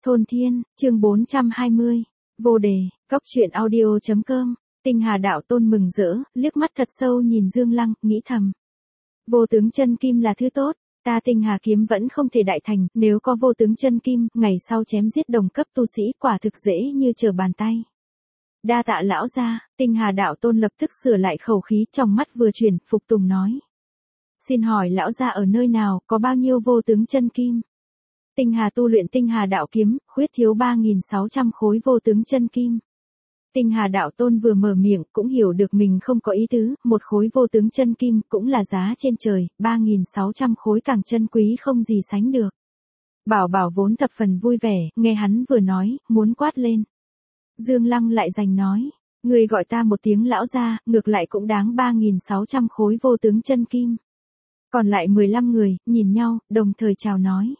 Thôn Thiên, chương 420. Vô đề, cóc truyện audio.com. Tinh Hà đạo tôn mừng rỡ, liếc mắt thật sâu nhìn Dương Lăng, nghĩ thầm. Vô tướng chân kim là thứ tốt, ta Tinh Hà kiếm vẫn không thể đại thành, nếu có vô tướng chân kim, ngày sau chém giết đồng cấp tu sĩ quả thực dễ như trở bàn tay. Đa tạ lão gia, Tinh Hà đạo tôn lập tức sửa lại khẩu khí, trong mắt vừa chuyển, phục tùng nói. Xin hỏi lão gia ở nơi nào, có bao nhiêu vô tướng chân kim? Tinh Hà tu luyện Tinh Hà đạo kiếm, khuyết thiếu 3.600 khối vô tướng chân kim. Tinh Hà đạo tôn vừa mở miệng cũng hiểu được mình không có ý tứ, một khối vô tướng chân kim cũng là giá trên trời, 3.600 khối càng chân quý không gì sánh được. Bảo Bảo vốn thập phần vui vẻ, nghe hắn vừa nói, muốn quát lên. Dương Lăng lại giành nói, người gọi ta một tiếng lão gia, ngược lại cũng đáng 3.600 khối vô tướng chân kim. Còn lại 15 người, nhìn nhau, đồng thời chào nói.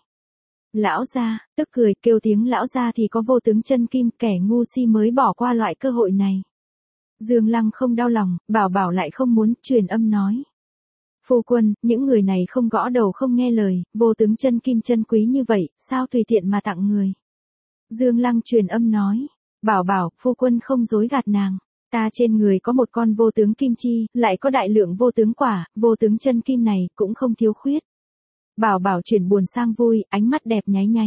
Lão gia, tức cười, kêu tiếng lão gia thì có vô tướng chân kim, kẻ ngu si mới bỏ qua loại cơ hội này. Dương Lăng không đau lòng, Bảo Bảo lại không muốn, truyền âm nói. Phu quân, những người này không gõ đầu không nghe lời, vô tướng chân kim chân quý như vậy, sao tùy tiện mà tặng người. Dương Lăng truyền âm nói, Bảo Bảo, phu quân không dối gạt nàng. Ta trên người có một con vô tướng kim chi, lại có đại lượng vô tướng quả, vô tướng chân kim này cũng không thiếu khuyết. Bảo Bảo chuyển buồn sang vui, ánh mắt đẹp nháy nháy.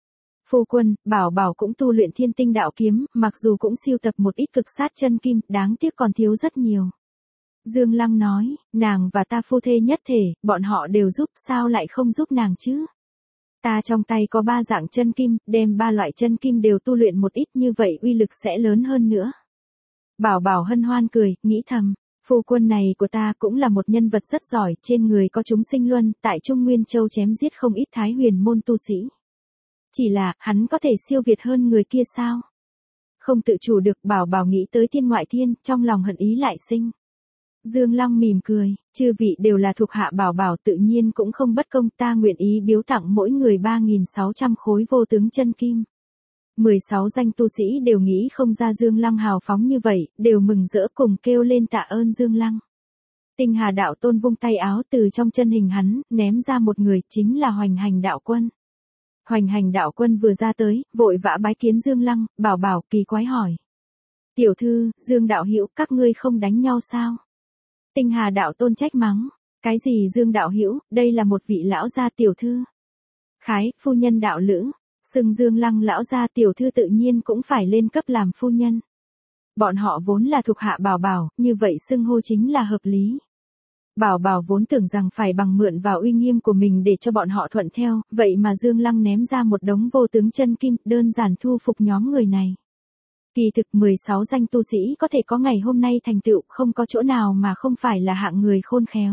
Phu quân, Bảo Bảo cũng tu luyện thiên tinh đạo kiếm, mặc dù cũng siêu tập một ít cực sát chân kim, đáng tiếc còn thiếu rất nhiều. Dương Lăng nói, nàng và ta phu thê nhất thể, bọn họ đều giúp, sao lại không giúp nàng chứ? Ta trong tay có 3 dạng chân kim, đem 3 loại chân kim đều tu luyện một ít, như vậy uy lực sẽ lớn hơn nữa. Bảo Bảo hân hoan cười, nghĩ thầm. Phu quân này của ta cũng là một nhân vật rất giỏi, trên người có chúng sinh luân, tại Trung Nguyên Châu chém giết không ít Thái Huyền môn tu sĩ. Chỉ là, hắn có thể siêu việt hơn người kia sao? Không tự chủ được, Bảo Bảo nghĩ tới thiên ngoại thiên, trong lòng hận ý lại sinh. Dương Lăng mỉm cười, chư vị đều là thuộc hạ Bảo Bảo, tự nhiên cũng không bất công, ta nguyện ý biếu tặng mỗi người 3.600 khối vô tướng chân kim. 16 danh tu sĩ đều nghĩ không ra Dương Lăng hào phóng như vậy, đều mừng rỡ cùng kêu lên tạ ơn Dương Lăng. Tinh Hà đạo tôn vung tay áo, từ trong chân hình hắn, ném ra một người, chính là Hoành Hành đạo quân. Hoành Hành đạo quân vừa ra tới, vội vã bái kiến Dương Lăng, Bảo Bảo kỳ quái hỏi. Tiểu thư, Dương đạo hữu, các ngươi không đánh nhau sao? Tinh Hà đạo tôn trách mắng. Cái gì Dương đạo hữu, đây là một vị lão gia tiểu thư. Khái, phu nhân đạo lữ. Xưng Dương Lăng lão gia tiểu thư tự nhiên cũng phải lên cấp làm phu nhân. Bọn họ vốn là thuộc hạ Bảo Bảo, như vậy xưng hô chính là hợp lý. Bảo Bảo vốn tưởng rằng phải bằng mượn vào uy nghiêm của mình để cho bọn họ thuận theo, vậy mà Dương Lăng ném ra một đống vô tướng chân kim, đơn giản thu phục nhóm người này. Kỳ thực 16 danh tu sĩ có thể có ngày hôm nay thành tựu, không có chỗ nào mà không phải là hạng người khôn khéo.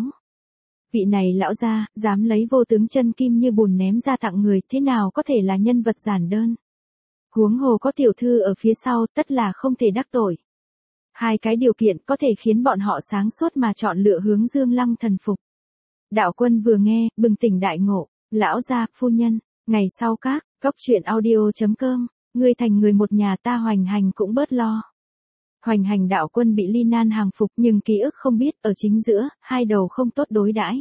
Vị này lão gia, dám lấy vô tướng chân kim như bùn ném ra tặng người, thế nào có thể là nhân vật giản đơn. Huống hồ có tiểu thư ở phía sau, tất là không thể đắc tội. Hai cái điều kiện có thể khiến bọn họ sáng suốt mà chọn lựa hướng Dương Lăng thần phục. Đạo quân vừa nghe, bừng tỉnh đại ngộ, lão gia, phu nhân, ngày sau các, cóc truyện audio.com, ngươi thành người một nhà ta Hoành Hành cũng bớt lo. Hoành Hành đạo quân bị ly nan hàng phục, nhưng ký ức không biết, ở chính giữa, hai đầu không tốt đối đãi.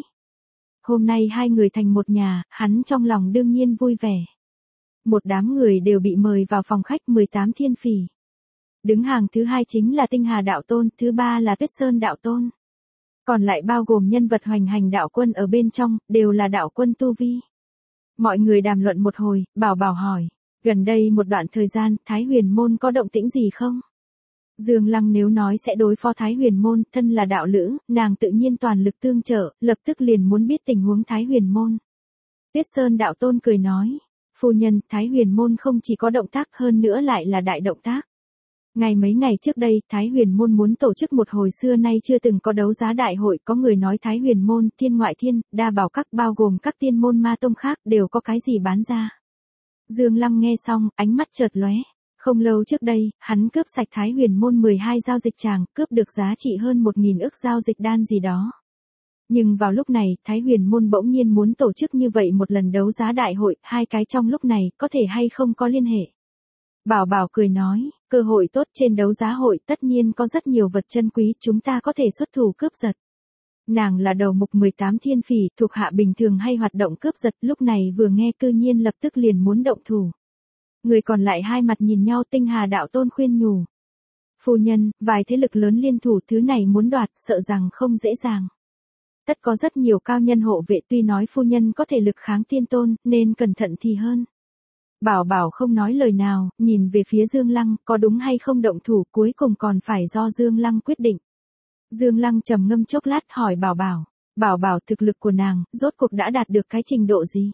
Hôm nay hai người thành một nhà, hắn trong lòng đương nhiên vui vẻ. Một đám người đều bị mời vào phòng khách 18 thiên phỉ. Đứng hàng thứ 2 chính là Tinh Hà đạo tôn, thứ 3 là Tuyết Sơn đạo tôn. Còn lại bao gồm nhân vật Hoành Hành đạo quân ở bên trong, đều là đạo quân tu vi. Mọi người đàm luận một hồi, Bảo Bảo hỏi, gần đây một đoạn thời gian, Thái Huyền môn có động tĩnh gì không? Dương Lăng nếu nói sẽ đối phó Thái Huyền môn, thân là đạo lữ, nàng tự nhiên toàn lực tương trợ, lập tức liền muốn biết tình huống Thái Huyền môn. Tuyết Sơn đạo tôn cười nói, phu nhân, Thái Huyền môn không chỉ có động tác, hơn nữa lại là đại động tác. Mấy ngày trước đây, Thái Huyền môn muốn tổ chức một hồi xưa nay chưa từng có đấu giá đại hội, có người nói Thái Huyền môn, Thiên Ngoại Thiên, Đa Bảo Các bao gồm các tiên môn ma tông khác đều có cái gì bán ra. Dương Lăng nghe xong, ánh mắt chợt lóe. Không lâu trước đây, hắn cướp sạch Thái Huyền môn 12 giao dịch tràng, cướp được giá trị hơn 1.000 ức giao dịch đan gì đó. Nhưng vào lúc này, Thái Huyền môn bỗng nhiên muốn tổ chức như vậy một lần đấu giá đại hội, hai cái trong lúc này, có thể hay không có liên hệ. Bảo Bảo cười nói, cơ hội tốt trên đấu giá hội, tất nhiên có rất nhiều vật chân quý, chúng ta có thể xuất thủ cướp giật. Nàng là đầu mục 18 thiên phỉ, thuộc hạ bình thường hay hoạt động cướp giật, lúc này vừa nghe cư nhiên lập tức liền muốn động thủ. Người còn lại hai mặt nhìn nhau, Tinh Hà đạo tôn khuyên nhủ. Phu nhân, vài thế lực lớn liên thủ, thứ này muốn đoạt, sợ rằng không dễ dàng. Tất có rất nhiều cao nhân hộ vệ, tuy nói phu nhân có thể lực kháng tiên tôn, nên cẩn thận thì hơn. Bảo Bảo không nói lời nào, nhìn về phía Dương Lăng, có đúng hay không động thủ, cuối cùng còn phải do Dương Lăng quyết định. Dương Lăng trầm ngâm chốc lát hỏi Bảo Bảo. Bảo Bảo, thực lực của nàng, rốt cuộc đã đạt được cái trình độ gì?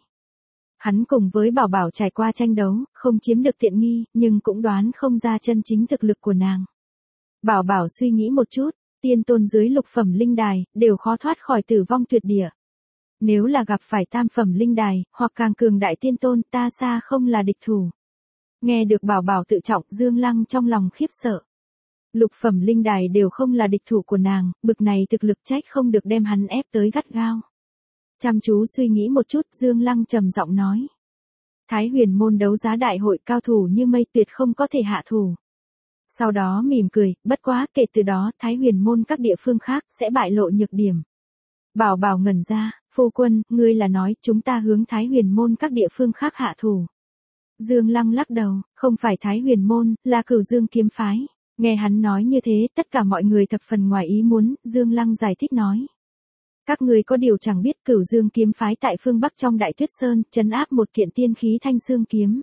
Hắn cùng với Bảo Bảo trải qua tranh đấu, không chiếm được tiện nghi, nhưng cũng đoán không ra chân chính thực lực của nàng. Bảo Bảo suy nghĩ một chút, tiên tôn dưới lục phẩm linh đài, đều khó thoát khỏi tử vong tuyệt địa. Nếu là gặp phải tam phẩm linh đài, hoặc càng cường đại tiên tôn, ta xa không là địch thủ. Nghe được Bảo Bảo tự trọng, Dương Lăng trong lòng khiếp sợ. Lục phẩm linh đài đều không là địch thủ của nàng, bực này thực lực trách không được đem hắn ép tới gắt gao. Chăm chú suy nghĩ một chút, Dương Lăng trầm giọng nói. Thái Huyền môn đấu giá đại hội, cao thủ như mây, tuyệt không có thể hạ thủ. Sau đó mỉm cười, bất quá kể từ đó Thái Huyền môn các địa phương khác sẽ bại lộ nhược điểm. Bảo Bảo ngẩn ra, phu quân, ngươi là nói chúng ta hướng Thái Huyền môn các địa phương khác hạ thủ. Dương Lăng lắc đầu, không phải Thái Huyền môn, là Cửu Dương kiếm phái. Nghe hắn nói như thế, tất cả mọi người thập phần ngoài ý muốn, Dương Lăng giải thích nói. Các người có điều chẳng biết, Cửu Dương kiếm phái tại phương Bắc trong Đại Tuyết Sơn, trấn áp một kiện tiên khí thanh xương kiếm.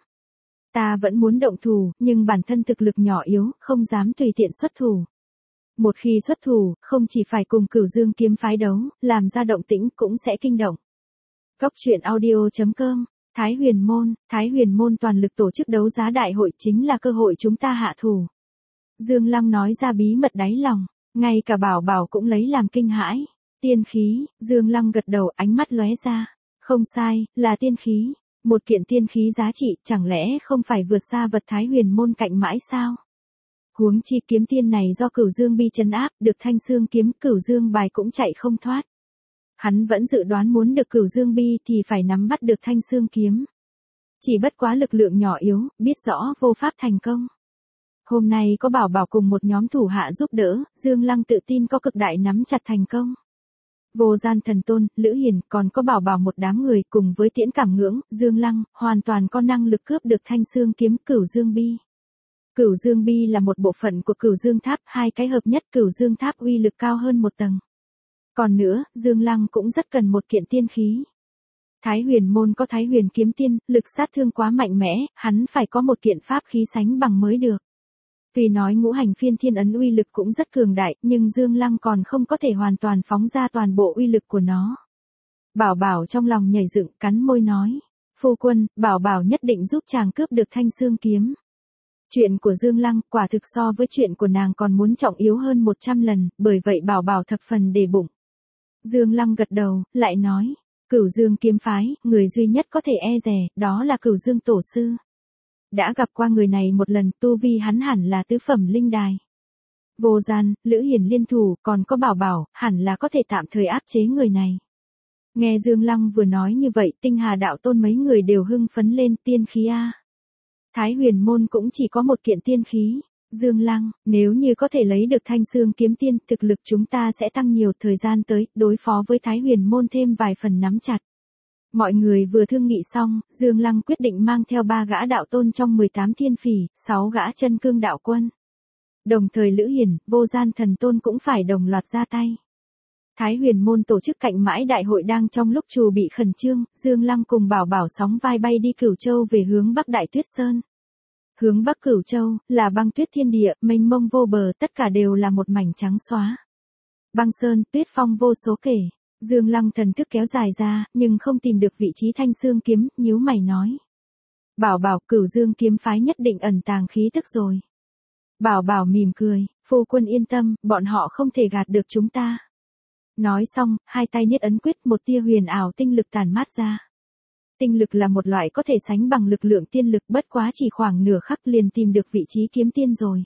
Ta vẫn muốn động thủ, nhưng bản thân thực lực nhỏ yếu, không dám tùy tiện xuất thủ. Một khi xuất thủ, không chỉ phải cùng Cửu Dương kiếm phái đấu, làm ra động tĩnh cũng sẽ kinh động. Cốc truyện audio.com, Thái Huyền môn toàn lực tổ chức đấu giá đại hội chính là cơ hội chúng ta hạ thủ. Dương Lăng nói ra bí mật đáy lòng, ngay cả Bảo Bảo cũng lấy làm kinh hãi. Tiên khí, Dương Lăng gật đầu, ánh mắt lóe ra. Không sai, là tiên khí. Một kiện tiên khí giá trị, chẳng lẽ không phải vượt xa vật Thái Huyền môn cạnh mãi sao? Huống chi kiếm tiên này do Cửu Dương bi trấn áp, được thanh xương kiếm, Cửu Dương bài cũng chạy không thoát. Hắn vẫn dự đoán muốn được Cửu Dương bi thì phải nắm bắt được thanh xương kiếm. Chỉ bất quá lực lượng nhỏ yếu, biết rõ vô pháp thành công. Hôm nay có Bảo Bảo cùng một nhóm thủ hạ giúp đỡ, Dương Lăng tự tin có cực đại nắm chặt thành công. Vô Gian Thần Tôn, Lữ Hiền, còn có Bảo Bảo một đám người cùng với Tiễn Cảm Ngưỡng, Dương Lăng, hoàn toàn có năng lực cướp được thanh xương kiếm, Cửu Dương bi. Cửu Dương bi là một bộ phận của Cửu Dương tháp, hai cái hợp nhất, Cửu Dương tháp uy lực cao hơn một tầng. Còn nữa, Dương Lăng cũng rất cần một kiện tiên khí. Thái Huyền môn có Thái Huyền kiếm tiên, lực sát thương quá mạnh mẽ, hắn phải có một kiện pháp khí sánh bằng mới được. Tuy nói ngũ hành phiên thiên ấn uy lực cũng rất cường đại, nhưng Dương Lăng còn không có thể hoàn toàn phóng ra toàn bộ uy lực của nó. Bảo Bảo trong lòng nhảy dựng, cắn môi nói. Phu quân, Bảo Bảo nhất định giúp chàng cướp được thanh xương kiếm. Chuyện của Dương Lăng quả thực so với chuyện của nàng còn muốn trọng yếu hơn 100 lần, bởi vậy Bảo Bảo thập phần để bụng. Dương Lăng gật đầu, lại nói. Cửu Dương kiếm phái, người duy nhất có thể e dè, đó là Cửu Dương tổ sư. Đã gặp qua người này một lần, tu vi hắn hẳn là tứ phẩm linh đài. Vô Gian, Lữ Hiền liên thủ, còn có Bảo Bảo, hẳn là có thể tạm thời áp chế người này. Nghe Dương Lăng vừa nói như vậy, Tinh Hà đạo tôn mấy người đều hưng phấn lên, tiên khí a. Thái Huyền môn cũng chỉ có một kiện tiên khí. Dương Lăng, nếu như có thể lấy được thanh xương kiếm tiên, thực lực chúng ta sẽ tăng nhiều, thời gian tới, đối phó với Thái Huyền môn thêm vài phần nắm chặt. Mọi người vừa thương nghị xong, Dương Lăng quyết định mang theo 3 gã đạo tôn trong 18 thiên phỉ, 6 gã chân cương đạo quân. Đồng thời Lữ Hiền, Vô Gian Thần Tôn cũng phải đồng loạt ra tay. Thái Huyền môn tổ chức cạnh mãi đại hội đang trong lúc trù bị khẩn trương, Dương Lăng cùng Bảo Bảo sóng vai bay đi Cửu Châu về hướng Bắc Đại Tuyết Sơn. Hướng Bắc Cửu Châu, là băng tuyết thiên địa, mênh mông vô bờ, tất cả đều là một mảnh trắng xóa. Băng sơn, tuyết phong vô số kể. Dương Lăng thần thức kéo dài ra, nhưng không tìm được vị trí thanh xương kiếm, nhíu mày nói. Bảo Bảo, Cửu Dương kiếm phái nhất định ẩn tàng khí tức rồi. Bảo Bảo mỉm cười, phu quân yên tâm, bọn họ không thể gạt được chúng ta. Nói xong, hai tay niết ấn quyết, một tia huyền ảo tinh lực tản mát ra. Tinh lực là một loại có thể sánh bằng lực lượng tiên lực, bất quá chỉ khoảng nửa khắc liền tìm được vị trí kiếm tiên rồi.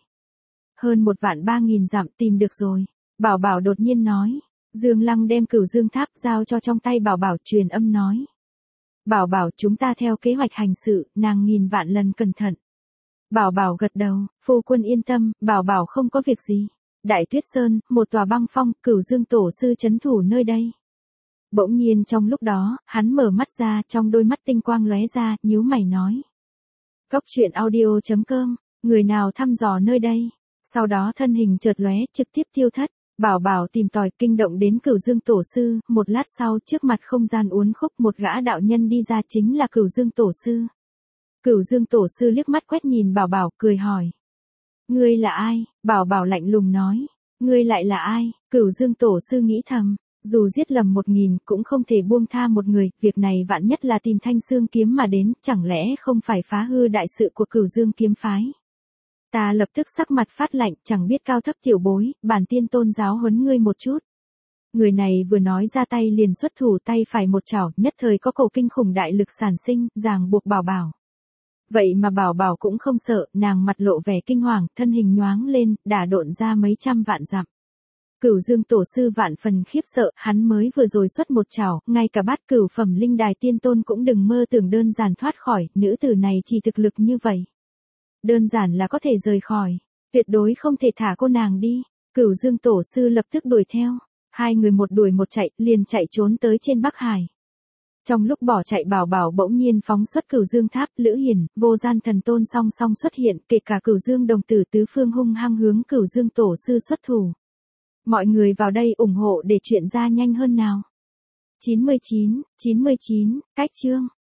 Hơn 1.300.000 dặm tìm được rồi. Bảo Bảo đột nhiên nói. Dương Lăng đem Cửu Dương tháp giao cho trong tay Bảo Bảo, truyền âm nói. Bảo Bảo, chúng ta theo kế hoạch hành sự, nàng nghìn vạn lần cẩn thận. Bảo Bảo gật đầu, phu quân yên tâm, Bảo Bảo không có việc gì. Đại Tuyết Sơn, một tòa băng phong, Cửu Dương tổ sư trấn thủ nơi đây. Bỗng nhiên trong lúc đó, hắn mở mắt ra, trong đôi mắt tinh quang lóe ra, nhíu mày nói. Cốc truyện audio.com, người nào thăm dò nơi đây. Sau đó thân hình chợt lóe, trực tiếp tiêu thất. Bảo Bảo tìm tòi kinh động đến Cửu Dương Tổ sư, một lát sau trước mặt không gian uốn khúc một gã đạo nhân đi ra chính là Cửu Dương Tổ sư. Cửu Dương Tổ sư liếc mắt quét nhìn Bảo Bảo, cười hỏi. Ngươi là ai? Bảo Bảo lạnh lùng nói. Ngươi lại là ai? Cửu Dương Tổ sư nghĩ thầm. Dù giết lầm 1000 cũng không thể buông tha một người, việc này vạn nhất là tìm Thanh Xương kiếm mà đến, chẳng lẽ không phải phá hư đại sự của Cửu Dương kiếm phái. Ta lập tức sắc mặt phát lạnh, chẳng biết cao thấp tiểu bối, bản tiên tôn giáo huấn ngươi một chút. Người này vừa nói ra tay liền xuất thủ, tay phải một chảo, nhất thời có cổ kinh khủng đại lực sản sinh, ràng buộc Bảo Bảo. Vậy mà Bảo Bảo cũng không sợ, nàng mặt lộ vẻ kinh hoàng, thân hình nhoáng lên, đả độn ra mấy trăm vạn dặm. Cửu Dương Tổ sư vạn phần khiếp sợ, hắn mới vừa rồi xuất một chảo, ngay cả bát cửu phẩm linh đài tiên tôn cũng đừng mơ tưởng đơn giản thoát khỏi, nữ tử này chỉ thực lực như vậy. Đơn giản là có thể rời khỏi, tuyệt đối không thể thả cô nàng đi. Cửu Dương Tổ sư lập tức đuổi theo, hai người một đuổi một chạy, liền chạy trốn tới trên Bắc Hải. Trong lúc bỏ chạy Bảo Bảo bỗng nhiên phóng xuất Cửu Dương Tháp, Lữ Hiển, Vô Gian Thần Tôn song song xuất hiện, kể cả Cửu Dương đồng tử tứ phương hung hăng hướng Cửu Dương Tổ sư xuất thủ. Mọi người vào đây ủng hộ để chuyện ra nhanh hơn nào. 99, cách chương.